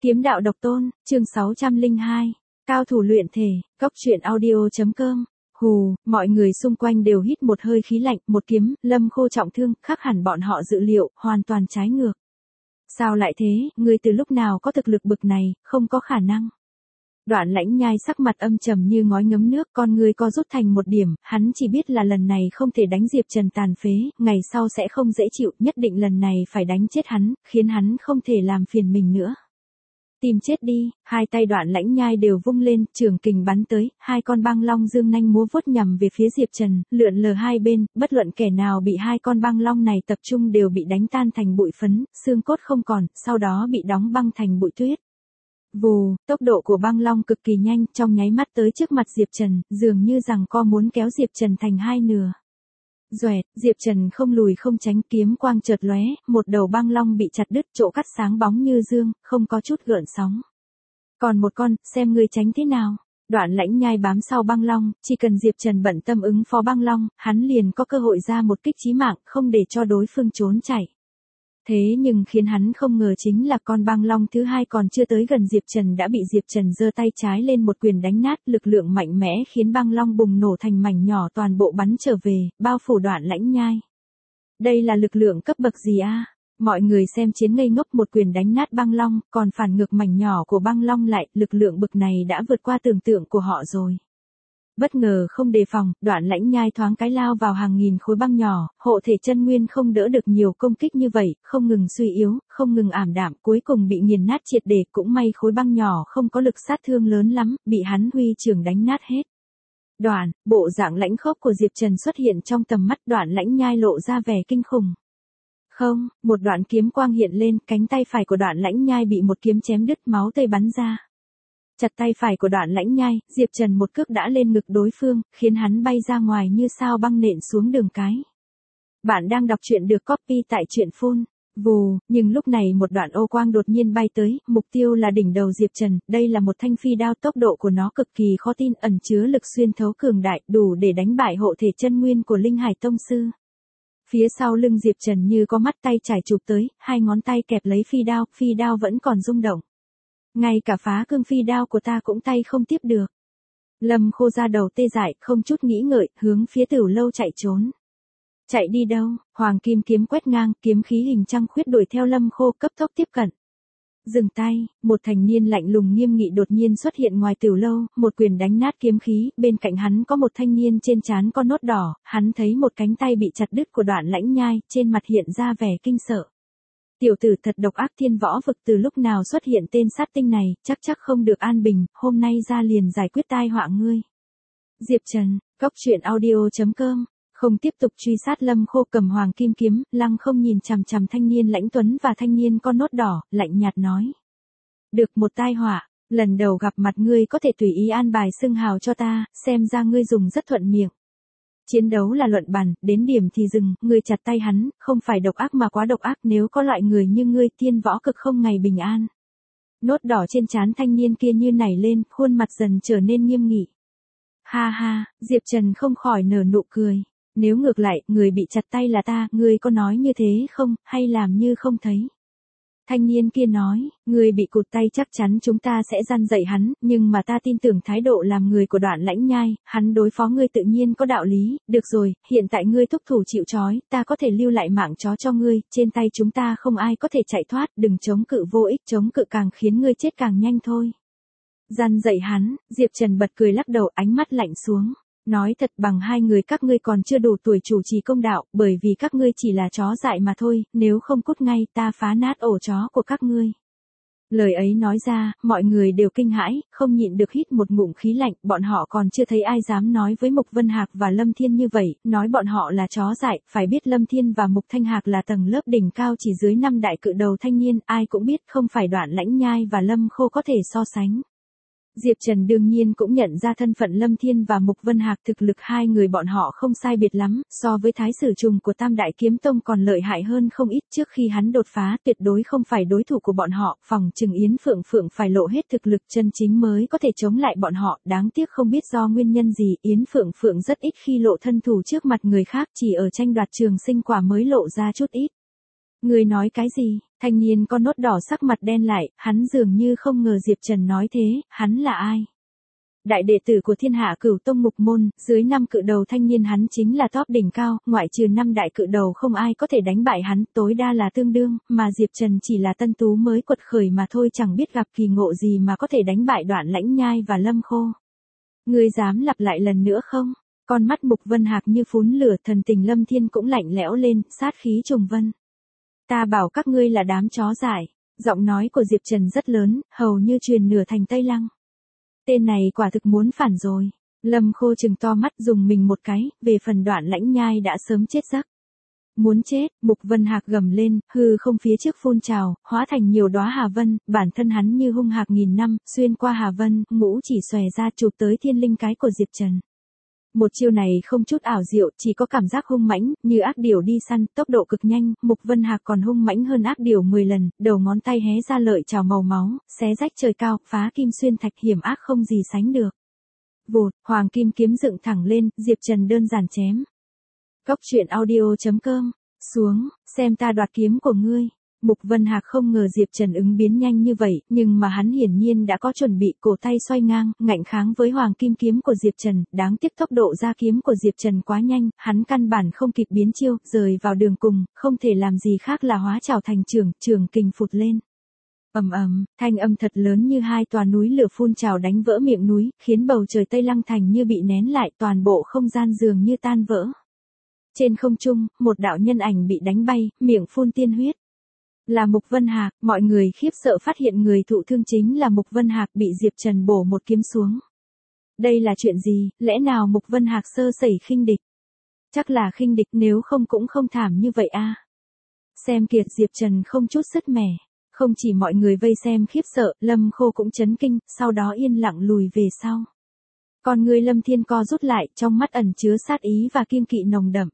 Kiếm đạo độc tôn, chương 602. Cao thủ luyện thể, Cóc truyện audio.com. Hù, mọi người xung quanh đều hít một hơi khí lạnh, một kiếm, Lâm Khô trọng thương, khác hẳn bọn họ dự liệu, hoàn toàn trái ngược. Sao lại thế, ngươi từ lúc nào có thực lực bực này, không có khả năng. Đoạn Lãnh Nhai sắc mặt âm trầm như ngói ngấm nước, con người co rút thành một điểm, hắn chỉ biết là lần này không thể đánh Diệp Trần tàn phế, ngày sau sẽ không dễ chịu, nhất định lần này phải đánh chết hắn, khiến hắn không thể làm phiền mình nữa. Tìm chết đi, hai tay Đoạn Lãnh Nhai đều vung lên, trường kình bắn tới, hai con băng long dương nanh múa vuốt nhằm về phía Diệp Trần, lượn lờ hai bên, bất luận kẻ nào bị hai con băng long này tập trung đều bị đánh tan thành bụi phấn, xương cốt không còn, sau đó bị đóng băng thành bụi tuyết. Vù, tốc độ của băng long cực kỳ nhanh, trong nháy mắt tới trước mặt Diệp Trần, dường như rằng co muốn kéo Diệp Trần thành hai nửa. Doẹt, Diệp Trần không lùi không tránh, kiếm quang chợt lóe, một đầu băng long bị chặt đứt, chỗ cắt sáng bóng như dương, không có chút gợn sóng. Còn một con, xem ngươi tránh thế nào. Đoạn Lãnh Nhai bám sau băng long, chỉ cần Diệp Trần bận tâm ứng phó băng long, hắn liền có cơ hội ra một kích chí mạng, không để cho đối phương trốn chạy. Thế nhưng khiến hắn không ngờ chính là con băng long thứ hai còn chưa tới gần Diệp Trần đã bị Diệp Trần giơ tay trái lên một quyền đánh nát, lực lượng mạnh mẽ khiến băng long bùng nổ thành mảnh nhỏ toàn bộ bắn trở về, bao phủ Đoạn Lãnh Nhai. Đây là lực lượng cấp bậc gì a? Mọi người xem chiến ngây ngốc, một quyền đánh nát băng long, còn phản ngược mảnh nhỏ của băng long lại, lực lượng bậc này đã vượt qua tưởng tượng của họ rồi. Bất ngờ không đề phòng, Đoạn Lãnh Nhai thoáng cái lao vào hàng nghìn khối băng nhỏ, hộ thể chân nguyên không đỡ được nhiều công kích như vậy, không ngừng suy yếu, không ngừng ảm đạm, cuối cùng bị nghiền nát triệt để, cũng may khối băng nhỏ không có lực sát thương lớn lắm, bị hắn huy trường đánh nát hết. Đoạn, bộ dạng lãnh khốc của Diệp Trần xuất hiện trong tầm mắt, Đoạn Lãnh Nhai lộ ra vẻ kinh khủng. Không, một đoạn kiếm quang hiện lên, cánh tay phải của Đoạn Lãnh Nhai bị một kiếm chém đứt, máu tươi bắn ra. Chặt tay phải của Đoạn Lãnh Nhai, Diệp Trần một cước đã lên ngực đối phương, khiến hắn bay ra ngoài như sao băng nện xuống đường cái. Bạn đang đọc truyện được copy tại truyện phun. Vù, nhưng lúc này một đoạn ô quang đột nhiên bay tới, mục tiêu là đỉnh đầu Diệp Trần, đây là một thanh phi đao, tốc độ của nó cực kỳ khó tin, ẩn chứa lực xuyên thấu cường đại, đủ để đánh bại hộ thể chân nguyên của Linh Hải Tông Sư. Phía sau lưng Diệp Trần như có mắt tay chải chụp tới, hai ngón tay kẹp lấy phi đao vẫn còn rung động. Ngay cả phá cương phi đao của ta cũng tay không tiếp được. Lâm Khô ra đầu tê dại, không chút nghĩ ngợi, hướng phía Tửu Lâu chạy trốn. Chạy đi đâu? Hoàng kim kiếm quét ngang, kiếm khí hình trăng khuyết đuổi theo Lâm Khô, cấp tốc tiếp cận. Dừng tay, một thanh niên lạnh lùng nghiêm nghị đột nhiên xuất hiện ngoài Tửu Lâu, một quyền đánh nát kiếm khí, bên cạnh hắn có một thanh niên trên trán có nốt đỏ, hắn thấy một cánh tay bị chặt đứt của Đoạn Lãnh Nhai, trên mặt hiện ra vẻ kinh sợ. Tiểu tử thật độc ác, thiên võ vực từ lúc nào xuất hiện tên sát tinh này, chắc không được an bình, hôm nay ra liền giải quyết tai họa ngươi. Diệp Trần, Cóc truyện audio.com. Không tiếp tục truy sát, Lâm Khô cầm hoàng kim kiếm, lăng không nhìn chằm chằm thanh niên lãnh tuấn và thanh niên con nốt đỏ, lạnh nhạt nói. Được, một tai họa, lần đầu gặp mặt ngươi có thể tùy ý an bài xưng hào cho ta, xem ra ngươi dùng rất thuận miệng. Chiến đấu là luận bàn, đến điểm thì dừng, ngươi chặt tay hắn, không phải độc ác mà quá độc ác, nếu có loại người như ngươi, thiên võ cực không ngày bình an. Nốt đỏ trên trán thanh niên kia như nảy lên, khuôn mặt dần trở nên nghiêm nghị. Ha ha, Diệp Trần không khỏi nở nụ cười. Nếu ngược lại, người bị chặt tay là ta, ngươi có nói như thế không, hay làm như không thấy? Thanh niên kia nói, người bị cụt tay chắc chắn chúng ta sẽ răn dạy hắn, nhưng mà ta tin tưởng thái độ làm người của Đoạn Lãnh Nhai, hắn đối phó ngươi tự nhiên có đạo lý, được rồi, hiện tại ngươi thúc thủ chịu trói, ta có thể lưu lại mạng chó cho ngươi, trên tay chúng ta không ai có thể chạy thoát, đừng chống cự vô ích, chống cự càng khiến ngươi chết càng nhanh thôi. Răn dạy hắn, Diệp Trần bật cười lắc đầu, ánh mắt lạnh xuống. Nói thật, bằng hai người các ngươi còn chưa đủ tuổi chủ trì công đạo, bởi vì các ngươi chỉ là chó dại mà thôi, nếu không cút ngay, ta phá nát ổ chó của các ngươi. Lời ấy nói ra, mọi người đều kinh hãi, không nhịn được hít một ngụm khí lạnh, bọn họ còn chưa thấy ai dám nói với Mục Vân Hạc và Lâm Thiên như vậy, nói bọn họ là chó dại, phải biết Lâm Thiên và Mục Thanh Hạc là tầng lớp đỉnh cao chỉ dưới 5 đại cự đầu thanh niên, ai cũng biết không phải Đoạn Lãnh Nhai và Lâm Khô có thể so sánh. Diệp Trần đương nhiên cũng nhận ra thân phận Lâm Thiên và Mục Vân Hạc, thực lực hai người bọn họ không sai biệt lắm, so với Thái Sử Trùng của Tam Đại Kiếm Tông còn lợi hại hơn không ít, trước khi hắn đột phá tuyệt đối không phải đối thủ của bọn họ, phòng chừng Yến Phượng phải lộ hết thực lực chân chính mới có thể chống lại bọn họ, đáng tiếc không biết do nguyên nhân gì, Yến Phượng rất ít khi lộ thân thủ trước mặt người khác, chỉ ở tranh đoạt trường sinh quả mới lộ ra chút ít. Ngươi nói cái gì? Thanh niên con nốt đỏ sắc mặt đen lại, hắn dường như không ngờ Diệp Trần nói thế, hắn là ai? Đại đệ tử của Thiên Hạ Cửu Tông Mục Môn, dưới 5 cự đầu thanh niên hắn chính là top đỉnh cao, ngoại trừ 5 đại cự đầu không ai có thể đánh bại hắn, tối đa là tương đương, mà Diệp Trần chỉ là tân tú mới quật khởi mà thôi, chẳng biết gặp kỳ ngộ gì mà có thể đánh bại Đoạn Lãnh Nhai và Lâm Khô. Ngươi dám lặp lại lần nữa không? Con mắt Mục Vân Hạc như phún lửa, thần tình Lâm Thiên cũng lạnh lẽo lên, sát khí trùng vân. Ta bảo các ngươi là đám chó dại. Giọng nói của Diệp Trần rất lớn, hầu như truyền nửa thành Tây Lăng. Tên này quả thực muốn phản rồi. Lâm Khô trừng to mắt dùng mình một cái, về phần Đoạn Lãnh Nhai đã sớm chết giấc. Muốn chết, Mục Vân Hạc gầm lên, hư không phía trước phun trào, hóa thành nhiều đóa hà vân, bản thân hắn như hung hạc nghìn năm, xuyên qua hà vân, ngũ chỉ xòe ra chụp tới thiên linh cái của Diệp Trần. Một chiêu này không chút ảo diệu, chỉ có cảm giác hung mãnh, như ác điểu đi săn, tốc độ cực nhanh, Mục Vân Hạc còn hung mãnh hơn ác điểu 10 lần, đầu ngón tay hé ra lợi trào màu máu, xé rách trời cao, phá kim xuyên thạch, hiểm ác không gì sánh được. Vụt, hoàng kim kiếm dựng thẳng lên, Diệp Trần đơn giản chém. Cốc truyện audio.com, xuống, xem ta đoạt kiếm của ngươi. Mục Vân Hạc không ngờ Diệp Trần ứng biến nhanh như vậy, nhưng mà hắn hiển nhiên đã có chuẩn bị, cổ tay xoay ngang, ngạnh kháng với hoàng kim kiếm của Diệp Trần, đáng tiếc tốc độ ra kiếm của Diệp Trần quá nhanh, hắn căn bản không kịp biến chiêu, rời vào đường cùng, không thể làm gì khác là hóa trảo thành trường kình phụt lên. Ầm ầm, thanh âm thật lớn như hai tòa núi lửa phun trào đánh vỡ miệng núi, khiến bầu trời Tây Lăng thành như bị nén lại, toàn bộ không gian dường như tan vỡ. Trên không trung, một đạo nhân ảnh bị đánh bay, miệng phun tiên huyết. Là Mục Vân Hạc, mọi người khiếp sợ phát hiện người thụ thương chính là Mục Vân Hạc, bị Diệp Trần bổ một kiếm xuống. Đây là chuyện gì, lẽ nào Mục Vân Hạc sơ sẩy khinh địch? Chắc là khinh địch, nếu không cũng không thảm như vậy a. Xem kiệt, Diệp Trần không chút sứt mẻ. Không chỉ mọi người vây xem khiếp sợ, Lâm Khô cũng chấn kinh, sau đó yên lặng lùi về sau. Còn người Lâm Thiên co rút lại, trong mắt ẩn chứa sát ý và kiêng kỵ nồng đậm.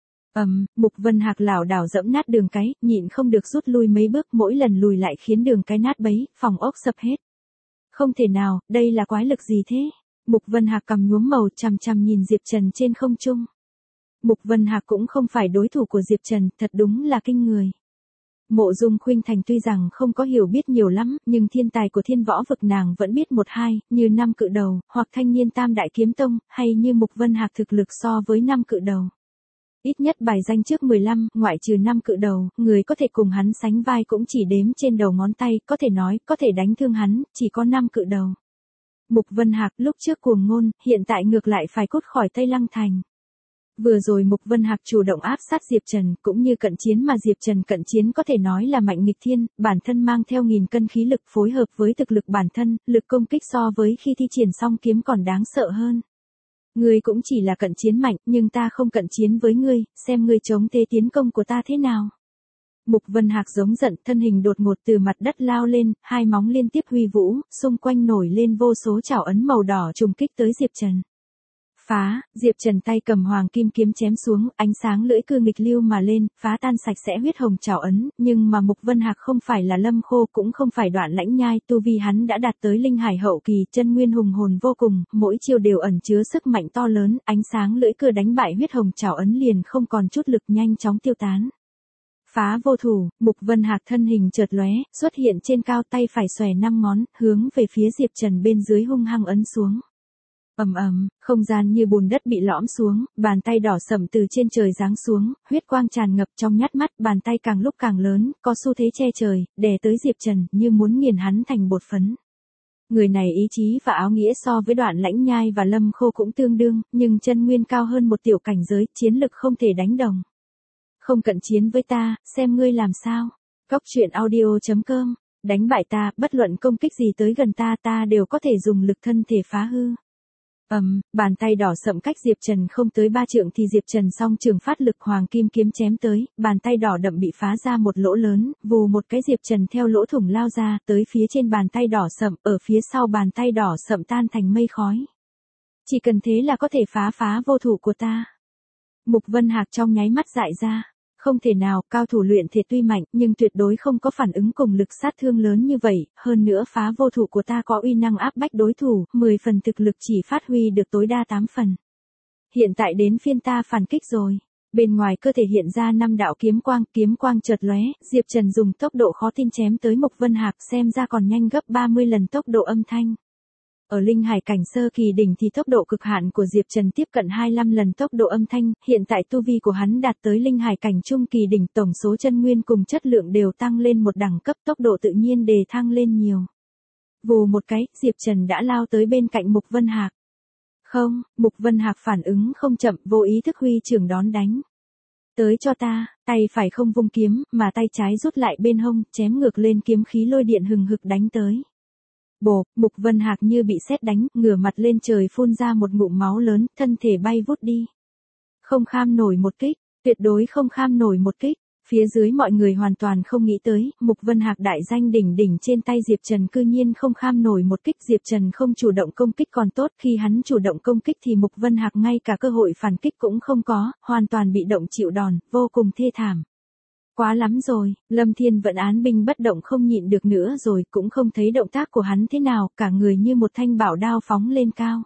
Mục Vân Hạc lảo đảo dẫm nát đường cái, nhịn không được rút lui mấy bước, mỗi lần lùi lại khiến đường cái nát bấy, phòng ốc sập hết. Không thể nào, đây là quái lực gì thế? Mục Vân Hạc cầm nhuốm màu, chằm chằm nhìn Diệp Trần trên không trung. Mục Vân Hạc cũng không phải đối thủ của Diệp Trần, thật đúng là kinh người. Mộ Dung Khuynh Thành tuy rằng không có hiểu biết nhiều lắm, nhưng thiên tài của thiên võ vực nàng vẫn biết một hai, như 5 cự đầu, hoặc thanh niên tam đại kiếm tông, hay như Mục Vân Hạc thực lực so với 5 cự đầu. Ít nhất bài danh trước 15, ngoại trừ 5 cự đầu, người có thể cùng hắn sánh vai cũng chỉ đếm trên đầu ngón tay, có thể nói, có thể đánh thương hắn, chỉ có 5 cự đầu. Mục Vân Hạc lúc trước cuồng ngôn, hiện tại ngược lại phải cút khỏi Tây Lăng Thành. Vừa rồi Mục Vân Hạc chủ động áp sát Diệp Trần, cũng như cận chiến mà Diệp Trần cận chiến có thể nói là mạnh nghịch thiên, bản thân mang theo 1000 cân khí lực phối hợp với thực lực bản thân, lực công kích so với khi thi triển song kiếm còn đáng sợ hơn. Ngươi cũng chỉ là cận chiến mạnh, nhưng ta không cận chiến với ngươi, xem ngươi chống thế tiến công của ta thế nào. Mục Vân Hạc giống giận, thân hình đột ngột từ mặt đất lao lên, hai móng liên tiếp huy vũ, xung quanh nổi lên vô số chảo ấn màu đỏ trùng kích tới Diệp Trần. Phá, Diệp Trần tay cầm hoàng kim kiếm chém xuống, ánh sáng lưỡi cưa nghịch lưu mà lên, phá tan sạch sẽ huyết hồng chảo ấn, nhưng mà Mục Vân Hạc không phải là Lâm Khô, cũng không phải Đoạn Lãnh Nhai, tu vi hắn đã đạt tới linh hải hậu kỳ, chân nguyên hùng hồn vô cùng, mỗi chiêu đều ẩn chứa sức mạnh to lớn, ánh sáng lưỡi cưa đánh bại huyết hồng chảo ấn liền không còn chút lực, nhanh chóng tiêu tán. Phá vô thủ, Mục Vân Hạc thân hình chợt lóe, xuất hiện trên cao, tay phải xòe 5 ngón, hướng về phía Diệp Trần bên dưới hung hăng ấn xuống. Không gian như bùn đất bị lõm xuống, bàn tay đỏ sẫm từ trên trời giáng xuống, huyết quang tràn ngập trong nhát mắt, bàn tay càng lúc càng lớn, có xu thế che trời, đè tới Diệp Trần, như muốn nghiền hắn thành bột phấn. Người này ý chí và áo nghĩa so với Đoạn Lãnh Nhai và Lâm Khô cũng tương đương, nhưng chân nguyên cao hơn một tiểu cảnh giới, chiến lực không thể đánh đồng. Không cận chiến với ta, xem ngươi làm sao. Cốc truyện audio.com, đánh bại ta, bất luận công kích gì tới gần ta, ta đều có thể dùng lực thân thể phá hư. Bàn tay đỏ sẫm cách Diệp Trần không tới 3 trượng thì Diệp Trần song trường phát lực hoàng kim kiếm chém tới, bàn tay đỏ đậm bị phá ra một lỗ lớn, vù một cái Diệp Trần theo lỗ thủng lao ra, tới phía trên bàn tay đỏ sẫm, ở phía sau bàn tay đỏ sẫm tan thành mây khói. Chỉ cần thế là có thể phá vô thủ của ta. Mục Vân Hạc trong nháy mắt dại ra. Không thể nào, cao thủ luyện thể tuy mạnh, nhưng tuyệt đối không có phản ứng cùng lực sát thương lớn như vậy, hơn nữa phá vô thủ của ta có uy năng áp bách đối thủ, 10 phần thực lực chỉ phát huy được tối đa 8 phần. Hiện tại đến phiên ta phản kích rồi. Bên ngoài cơ thể hiện ra 5 đạo kiếm quang chợt lóe, Diệp Trần dùng tốc độ khó tin chém tới Mục Vân Hạc, xem ra còn nhanh gấp 30 lần tốc độ âm thanh. Ở linh hải cảnh sơ kỳ đỉnh thì tốc độ cực hạn của Diệp Trần tiếp cận 25 lần tốc độ âm thanh, hiện tại tu vi của hắn đạt tới linh hải cảnh trung kỳ đỉnh, tổng số chân nguyên cùng chất lượng đều tăng lên một đẳng cấp, tốc độ tự nhiên đề thăng lên nhiều. Vù một cái, Diệp Trần đã lao tới bên cạnh Mục Vân Hạc. Không, Mục Vân Hạc phản ứng không chậm, vô ý thức huy trưởng đón đánh. Tới cho ta, tay phải không vung kiếm, mà tay trái rút lại bên hông, chém ngược lên, kiếm khí lôi điện hừng hực đánh tới. Bổ, Mục Vân Hạc như bị sét đánh, ngửa mặt lên trời phun ra một ngụm máu lớn, thân thể bay vút đi. Không kham nổi một kích, tuyệt đối không kham nổi một kích. Phía dưới mọi người hoàn toàn không nghĩ tới, Mục Vân Hạc đại danh đỉnh đỉnh trên tay Diệp Trần cư nhiên không kham nổi một kích. Diệp Trần không chủ động công kích còn tốt, khi hắn chủ động công kích thì Mục Vân Hạc ngay cả cơ hội phản kích cũng không có, hoàn toàn bị động chịu đòn, vô cùng thê thảm. Quá lắm rồi, Lâm Thiên vẫn án binh bất động không nhịn được nữa rồi, cũng không thấy động tác của hắn thế nào, cả người như một thanh bảo đao phóng lên cao.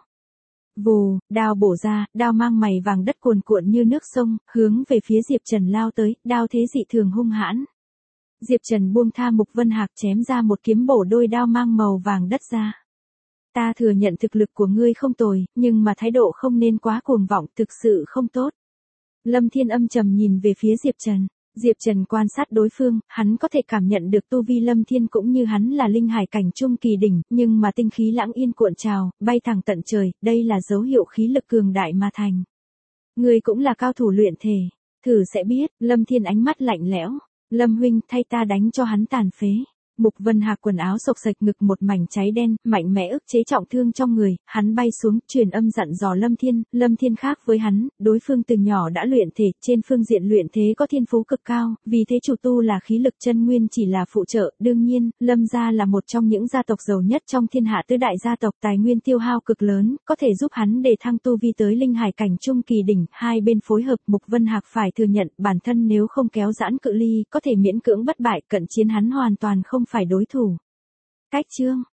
Vù, đao bổ ra, đao mang mày vàng đất cuồn cuộn như nước sông, hướng về phía Diệp Trần lao tới, đao thế dị thường hung hãn. Diệp Trần buông tha Mục Vân Hạc chém ra một kiếm bổ đôi đao mang màu vàng đất ra. Ta thừa nhận thực lực của ngươi không tồi, nhưng mà thái độ không nên quá cuồng vọng, thực sự không tốt. Lâm Thiên âm trầm nhìn về phía Diệp Trần. Diệp Trần quan sát đối phương, hắn có thể cảm nhận được tu vi Lâm Thiên cũng như hắn là linh hải cảnh trung kỳ đỉnh, nhưng mà tinh khí lãng yên cuộn trào, bay thẳng tận trời, đây là dấu hiệu khí lực cường đại mà thành. Ngươi cũng là cao thủ luyện thể, thử sẽ biết. Lâm Thiên ánh mắt lạnh lẽo. Lâm huynh, thay ta đánh cho hắn tàn phế. Mục Vân Hạc quần áo xộc xệch, ngực một mảnh cháy đen, mạnh mẽ ức chế trọng thương trong người, hắn bay xuống, truyền âm dặn dò Lâm Thiên khác với hắn, đối phương từ nhỏ đã luyện thể, trên phương diện luyện thế có thiên phú cực cao, vì thế chủ tu là khí lực chân nguyên chỉ là phụ trợ, đương nhiên, Lâm gia là một trong những gia tộc giàu nhất trong thiên hạ tứ đại gia tộc, tài nguyên tiêu hao cực lớn, có thể giúp hắn đề thăng tu vi tới linh hải cảnh trung kỳ đỉnh, hai bên phối hợp. Mục Vân Hạc phải thừa nhận, bản thân nếu không kéo giãn cự ly, có thể miễn cưỡng bất bại, cận chiến hắn hoàn toàn không phải đối thủ. Cách chương